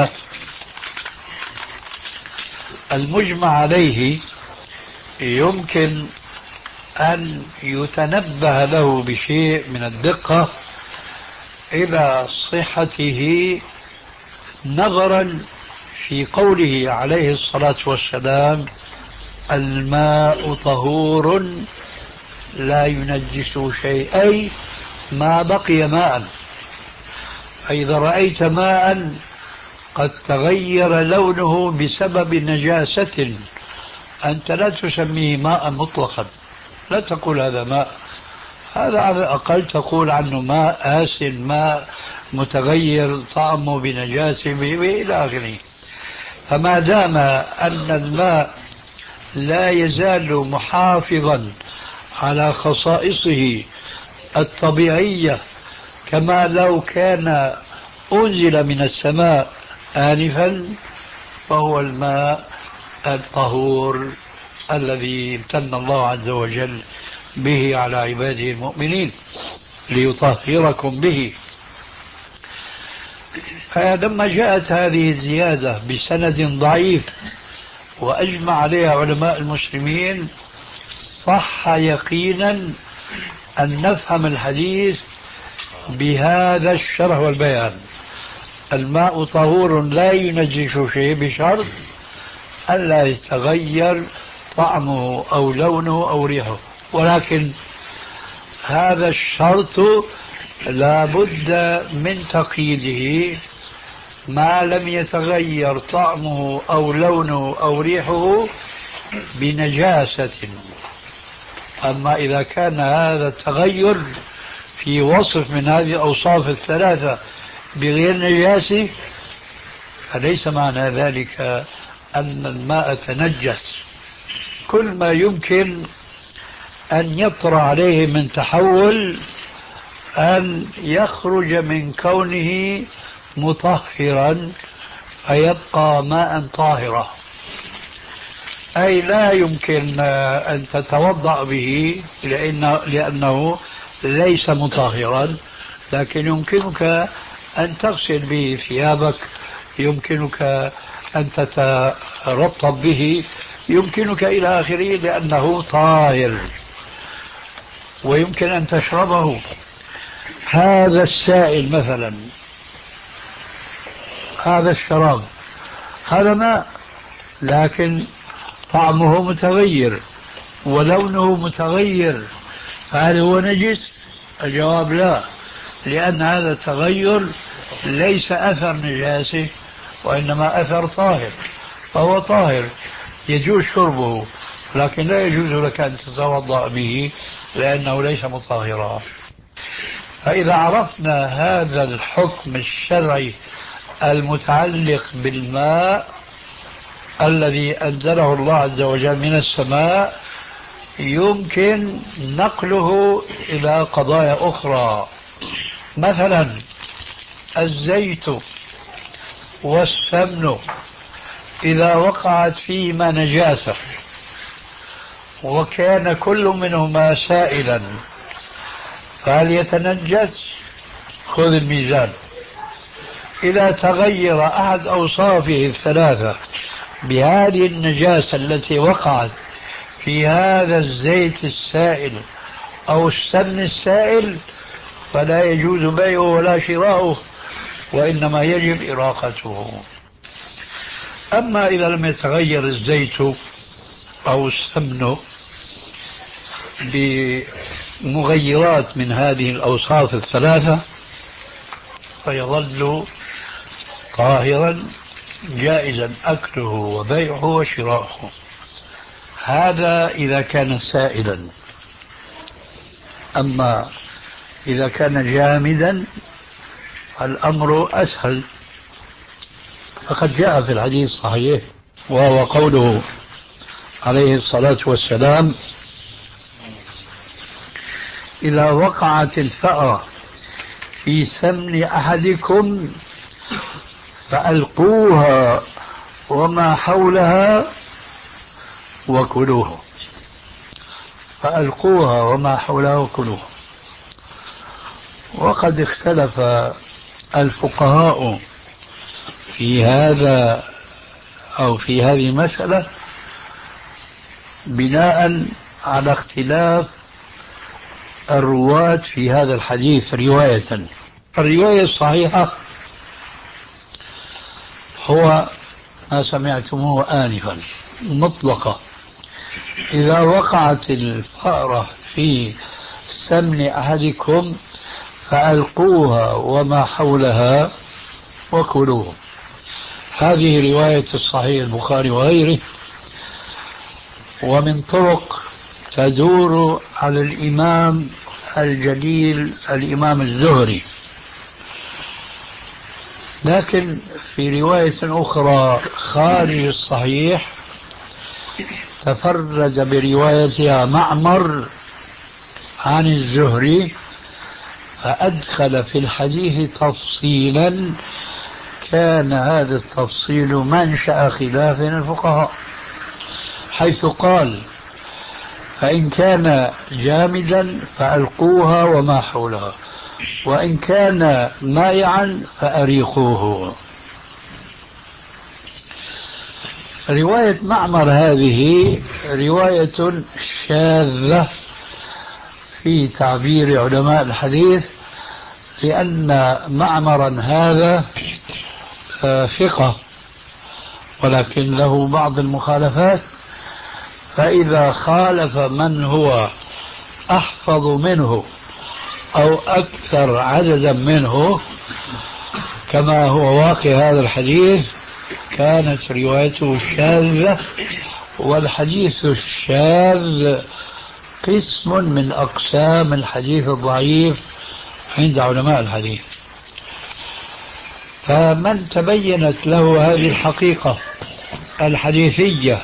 المجمع عليه يمكن أن يتنبه له بشيء من الدقة إلى صحته، نظرا في قوله عليه الصلاة والسلام: الماء طهور لا ينجس شيء، أي ما بقي ماء. فإذا رأيت ماء قد تغير لونه بسبب نجاسة، أنت لا تسميه ماء مطلقا، لا تقول هذا ماء، هذا على الأقل تقول عنه ماء آسن، ماء متغير طعمه بنجاسة إلى آخره. فما دام أن الماء لا يزال محافظا على خصائصه الطبيعية كما لو كان أنزل من السماء آنفا، فهو الماء الطهور الذي امتن الله عز وجل به على عباده المؤمنين ليطهركم به. فلما جاءت هذه الزيادة بسند ضعيف وأجمع عليها علماء المسلمين، صح يقينا أن نفهم الحديث بهذا الشرح والبيان: الماء طهور لا ينجس شيء، بشرط ألا يتغير طعمه أو لونه أو ريحه. ولكن هذا الشرط لا بد من تقييده ما لم يتغير طعمه أو لونه أو ريحه بنجاسة. أما إذا كان هذا التغير في وصف من هذه الأوصاف الثلاثة بغير نجاسة، فليس معنى ذلك أن الماء تنجس. كل ما يمكن أن يطرأ عليه من تحول أن يخرج من كونه مطهرا فيبقى ماء طاهرا، أي لا يمكن أن تتوضأ به لأنه, لأنه ليس مطهرا، لكن يمكنك أن تغسل به ثيابك، يمكنك أن تترطب به، يمكنك إلى آخره، لأنه طاهر ويمكن أن تشربه. هذا السائل مثلا، هذا الشراب، هذا ماء، لكن طعمه متغير ولونه متغير، هل هو نجس؟ الجواب لا، لأن هذا التغير ليس أثر نجاسة وإنما أثر طاهر، فهو طاهر يجوز شربه، لكن لا يجوز لك أن تتوضأ به لأنه ليس مطهرا. فإذا عرفنا هذا الحكم الشرعي المتعلق بالماء الذي أنزله الله عز وجل من السماء، يمكن نقله إلى قضايا أخرى. مثلا الزيت والسمن إذا وقعت فيهما نجاسة وكان كل منهما سائلا، فهل يتنجس؟ خذ الميزان، إذا تغير أحد أوصافه الثلاثة بهذه النجاسة التي وقعت في هذا الزيت السائل أو السمن السائل فلا يجوز بيعه ولا شراؤه، وإنما يجب إراقته. أما إذا لم يتغير الزيت أو السمن بمغيرات من هذه الأوصاف الثلاثة فيظل طاهرا جائزا أكله وبيعه وشراؤه. هذا إذا كان سائلا. أما إذا كان جامدا الأمر أسهل، فقد جاء في الحديث الصحيح وهو قوله عليه الصلاة والسلام: إذا وقعت الفأرة في سمن أحدكم فألقوها وما حولها وكلوه. فألقوها وما حولها وكلوه. وقد اختلف الفقهاء في هذا أو في هذه المسألة بناء على اختلاف الرواة في هذا الحديث رواية. الرواية الصحيحة هو ما سمعتموه آنفا مطلقة: إذا وقعت الفأرة في سمن أحدكم فألقوها وما حولها وكلوه. هذه رواية الصحيح البخاري وغيره، ومن طرق تدور على الإمام الجليل الإمام الزهري. لكن في رواية أخرى خارج الصحيح تفرد بروايتها معمر عن الزهري، فأدخل في الحديث تفصيلا كان هذا التفصيل منشأ خلاف الفقهاء، حيث قال: فإن كان جامدا فألقوها وما حولها، وإن كان مائعا فأريقوه. رواية معمر هذه رواية شاذة في تعبير علماء الحديث، لأن معمرا هذا ثقة ولكن له بعض المخالفات، فإذا خالف من هو أحفظ منه أو أكثر عددا منه كما هو واقع هذا الحديث كانت روايته شاذة. والحديث الشاذ قسم من أقسام الحديث الضعيف عند علماء الحديث. فمن تبينت له هذه الحقيقة الحديثية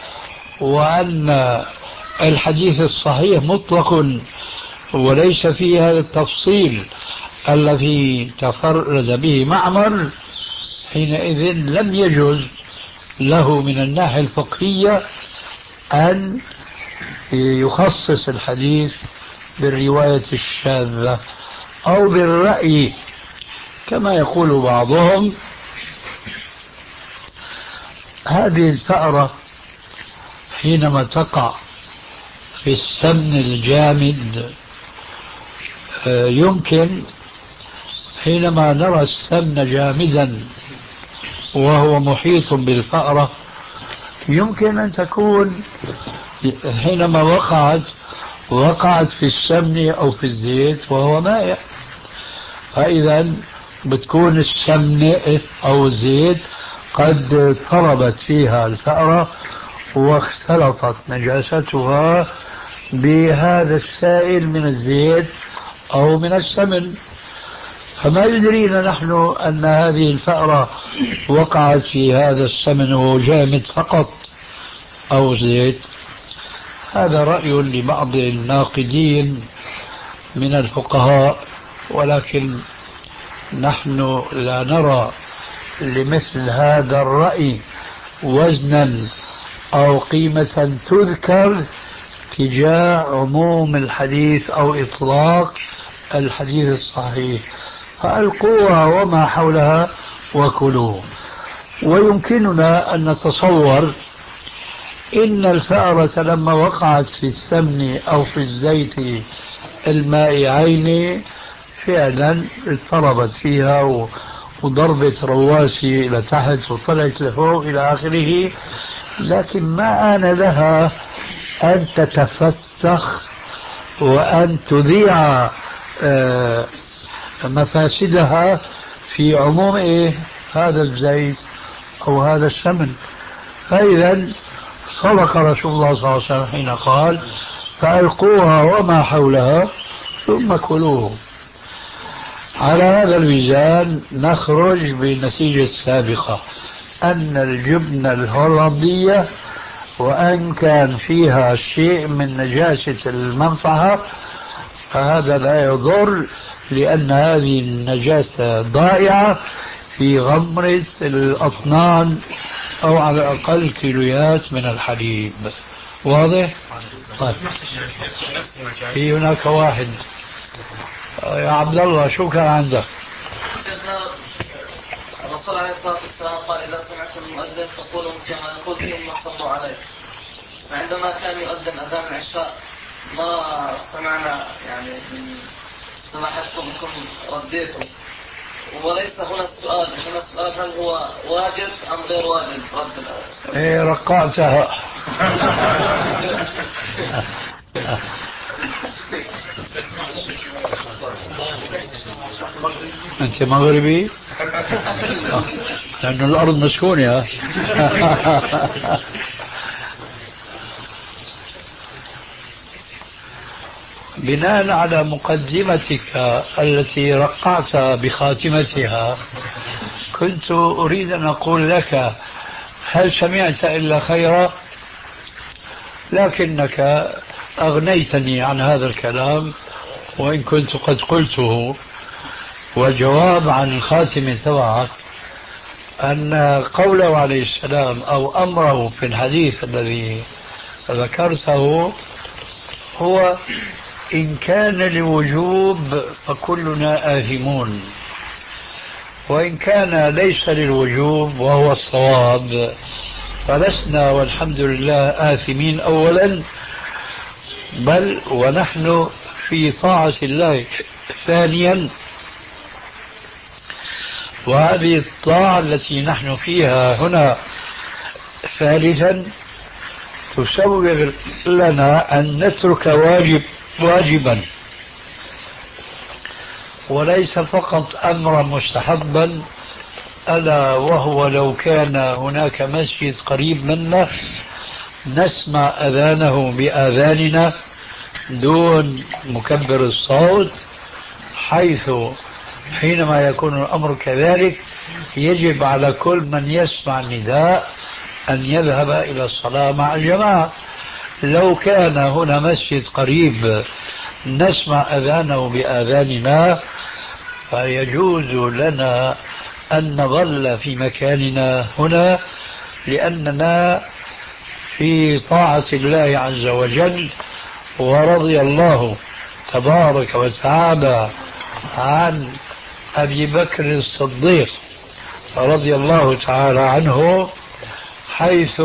وأن الحديث الصحيح مطلق وليس فيه هذا التفصيل الذي تفرد به معمر، حينئذ لم يجوز له من الناحية الفقهية أن يخصص الحديث بالرواية الشاذة أو بالرأي كما يقول بعضهم: هذه الفأرة حينما تقع في السمن الجامد يمكن حينما نرى السمن جامدا وهو محيط بالفأرة يمكن أن تكون حينما وقعت وقعت في السمن أو في الزيت وهو مائع، فإذا بتكون السمن أو الزيت قد طربت فيها الفأرة واختلطت نجاستها بهذا السائل من الزيت أو من السمن، فما يدرينا نحن أن هذه الفأرة وقعت في هذا السمن وهو جامد فقط أو زيت. هذا رأي لبعض الناقدين من الفقهاء، ولكن نحن لا نرى لمثل هذا الرأي وزنا أو قيمة تذكر تجاه عموم الحديث أو إطلاق الحديث الصحيح. فألقوها وما حولها وكلوا. ويمكننا أن نتصور إن الفأرة لما وقعت في السمن أو في الزيت المائعين فعلا اضطربت فيها وضربت رواسي إلى تحت وطلعت لفوق إلى آخره، لكن ما آن لها أن تتفسخ وأن تذيع مفاسدها في عموم إيه هذا الزيت أو هذا السمن. فإذا صدق رسول الله صلى الله عليه وسلم حين قال فألقوها وما حولها ثم كلوه. على هذا الميزان نخرج بالنتيجة السابقة أن الجبنة الهولندية وأن كان فيها شيء من نجاسة المنفعة فهذا لا يضر، لأن هذه النجاسة ضائعة في غمرة الأطنان أو على الأقل كيلويات من الحليب. واضح؟ طيب. في هناك واحد يا عبد الله شو كان عندك؟ شيخنا الرسول عليه الصلاة والسلام قال إذا سمعتم المؤذن فقولوا كما يقول ثم صلوا عليه. فعندما كان يؤذن أذان العشاء ما سمعنا يعني من سماحتكم انكم رديتم، وليس هنا السؤال، هنا السؤال هل هو واجب أم غير واجب رد الأذان؟ ايه رقعتها. انت مغربي؟ لأن الأرض مسكونة. بناء على مقدمتك التي رقعت بخاتمتها كنت أريد أن أقول لك هل سمعت إلا خيرا، لكنك أغنيتني عن هذا الكلام وإن كنت قد قلته. والجواب عن الخاتمة تبعك أن قوله عليه السلام أو أمره في الحديث الذي ذكرته هو إن كان لوجوب فكلنا آثمون، وإن كان ليس للوجوب وهو الصواب فلسنا والحمد لله آثمين أولا، بل ونحن في طاعة الله ثانيا. وهذه الطاعة التي نحن فيها هنا ثالثا تسوغ لنا أن نترك واجب واجبا وليس فقط أمرا مستحبا، ألا وهو لو كان هناك مسجد قريب منا نسمع أذانه بآذاننا دون مكبر الصوت، حيث حينما يكون الأمر كذلك يجب على كل من يسمع النداء أن يذهب إلى الصلاة مع الجماعة. لو كان هنا مسجد قريب نسمع أذانه بآذاننا فيجوز لنا أن نظل في مكاننا هنا، لأننا في طاعة الله عز وجل. ورضي الله تبارك وتعالى عن أبي بكر الصديق رضي الله تعالى عنه حيث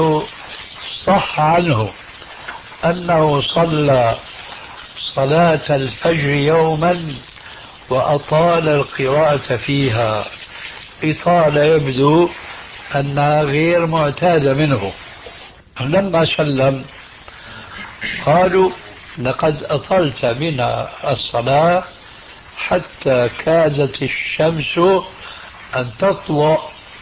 صح عنه أنه صلى صلاة الفجر يوما وأطال القراءة فيها إطالة يبدو أنها غير معتادة منه. لما سلم قالوا لقد أطلت بنا الصلاة حتى كادت الشمس أن تطلع،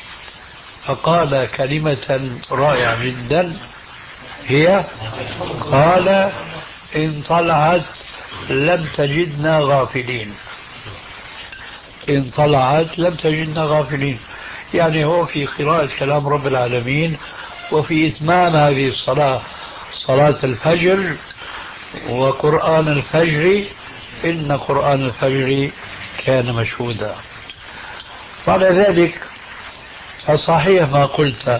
فقال كلمة رائعة جدا هي قال إن طلعت لم تجدنا غافلين. إن طلعت لم تجدنا غافلين يعني هو في قراءة كلام رب العالمين وفي إتمام هذه الصلاة صلاة الفجر وقرآن الفجر، إن قرآن الفجر كان مشهودا. بعد ذلك فصحيح ما قلت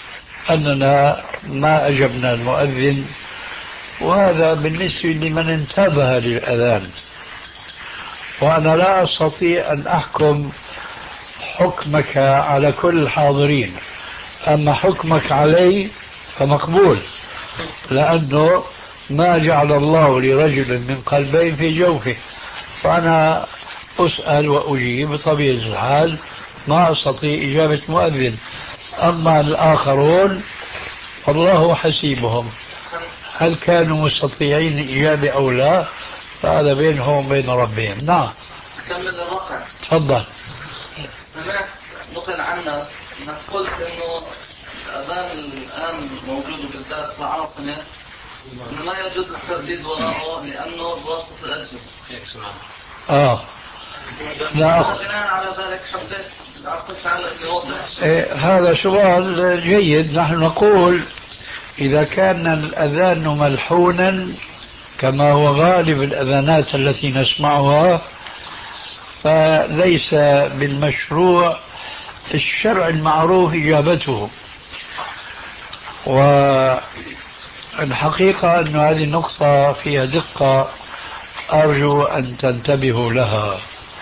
أننا ما أجبنا المؤذن، وهذا بالنسبة لمن انتبه للأذان. وأنا لا أستطيع أن أحكم حكمك على كل الحاضرين، أما حكمك علي فمقبول، لأنه ما جعل الله لرجل من قلبين في جوفه، فأنا أسأل وأجيب بطبيعة الحال، ما أستطيع إجابة مؤذن. أما الآخرون فالله حسيبهم، هل كانوا مستطيعين الإجابة أو لا، فهذا بينهم وبين ربهم. نعم. كمل الواقع. تفضل. سمعت نقل عنك انك قلت انه الاذان الان موجود بالذات في العاصمه انه ما يجوز الترديد وراءه لانه بواسطه الاجهزه. اه لا أخ... بناء على ذلك حبيت اعطيك على اسم إيه هذا سؤال جيد. نحن نقول إذا كان الأذان ملحونا كما هو غالب الأذانات التي نسمعها فليس بالمشروع الشرع المعروف إجابته. والحقيقة أن هذه النقطة فيها دقة، أرجو أن تنتبهوا لها.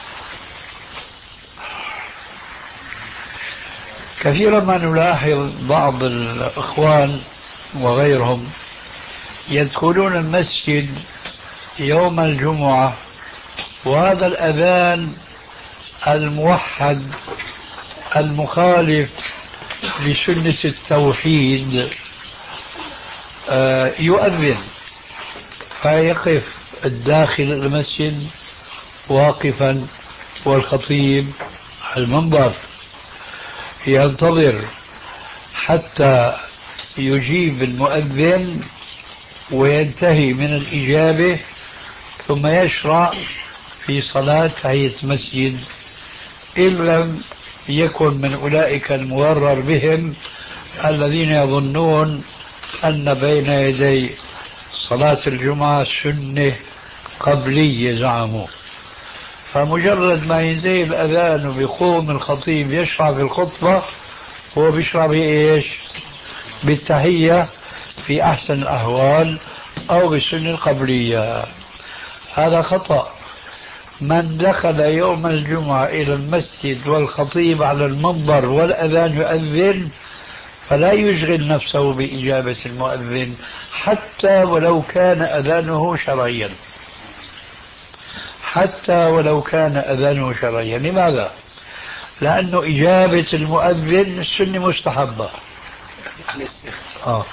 كثيرا ما نلاحظ بعض الإخوان وغيرهم يدخلون المسجد يوم الجمعة وهذا الأذان الموحد المخالف لسنة التوحيد يؤذن، فيقف الداخل المسجد واقفا والخطيب على المنبر ينتظر حتى يجيب المؤذن وينتهي من الإجابة ثم يشرع في صلاة تحية المسجد، إن لم يكن من أولئك المغرر بهم الذين يظنون أن بين يدي صلاة الجمعة سنة قبلية زعموا. فمجرد ما ينتهي الأذان وبيقوم الخطيب يشرع في الخطبة هو بيشرع بإيش؟ بالتحية في أحسن الأحوال أو بالسنة القبلية. هذا خطأ. من دخل يوم الجمعة إلى المسجد والخطيب على المنبر والأذان يؤذن فلا يشغل نفسه بإجابة المؤذن حتى ولو كان أذانه شرعيا، حتى ولو كان أذانه شرعيا. لماذا؟ لأنه إجابة المؤذن السنة مستحبة. آه.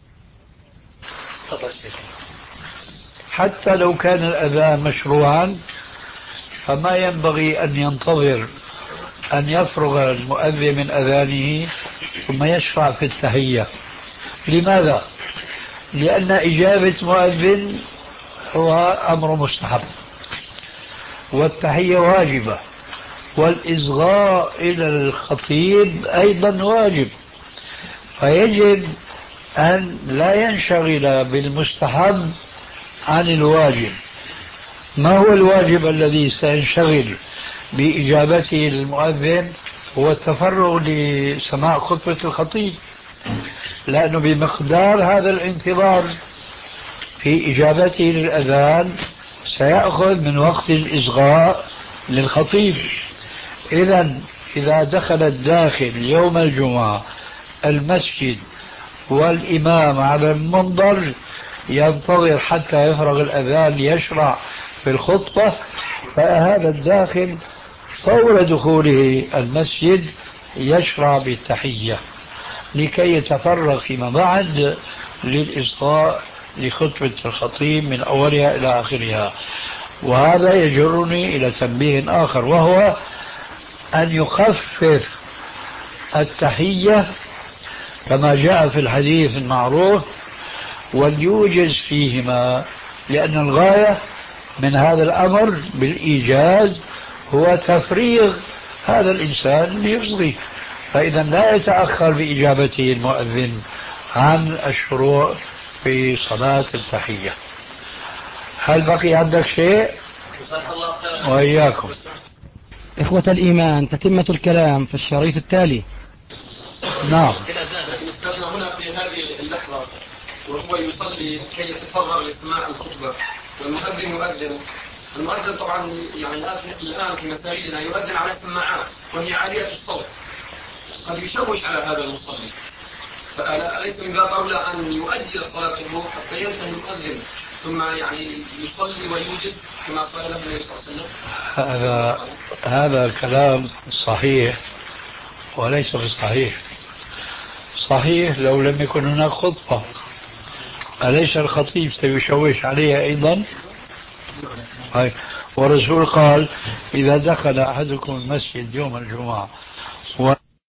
حتى لو كان الأذان مشروعا فما ينبغي أن ينتظر أن يفرغ المؤذن من أذانه ثم يشرع في التحية. لماذا؟ لأن إجابة مؤذن هو أمر مستحب والتحية واجبة والإصغاء إلى الخطيب أيضا واجب، فيجب أن لا ينشغل بالمستحب عن الواجب. ما هو الواجب الذي سينشغل بإجابته للمؤذن؟ هو التفرغ لسماع خطبة الخطيب، لأنه بمقدار هذا الانتظار في إجابته للأذان سيأخذ من وقت الإصغاء للخطيب. إذن إذا دخل الداخل يوم الجمعة المسجد والإمام على المنبر ينتظر حتى يفرغ الأذان يشرع في الخطبة، فهذا الداخل فور دخوله المسجد يشرع بالتحية لكي يتفرغ فيما بعد للإصغاء لخطبة الخطيب من أولها إلى آخرها. وهذا يجرني إلى تنبيه آخر، وهو أن يخفف التحية كما جاء في الحديث المعروف وليوجز فيهما، لأن الغاية من هذا الأمر بالإيجاز هو تفريغ هذا الإنسان ليصغي، فإذا لا يتأخر بإجابته المؤذن عن الشروع في صلاة التحية. هل بقي عندك شيء؟ وإياكم. إخوة الإيمان، تتمة الكلام في الشريط التالي. نعم. أستاذنا هنا في هذه اللحظة وهو يصلي كي يتفرغ لسماع الخطبة والمؤذن يؤذن، المؤذن طبعا يعني الآن في مساجدنا يؤذن على السماعات وهي عالية الصوت، قد يشوش على هذا المصلي، فأليس من باب أولى أن يؤجل صلاته حتى ينتهي المؤذن ثم يعني يصلي ويوجز كما قال له النبي صلى الله عليه وسلم؟ هذا هذا كلام صحيح وليس بصحيح. صحيح لو لم يكن هناك خطبة، أليس الخطيب سيشوش عليها أيضا؟ هاي. والرسول قال إذا دخل أحدكم المسجد يوم الجمعة و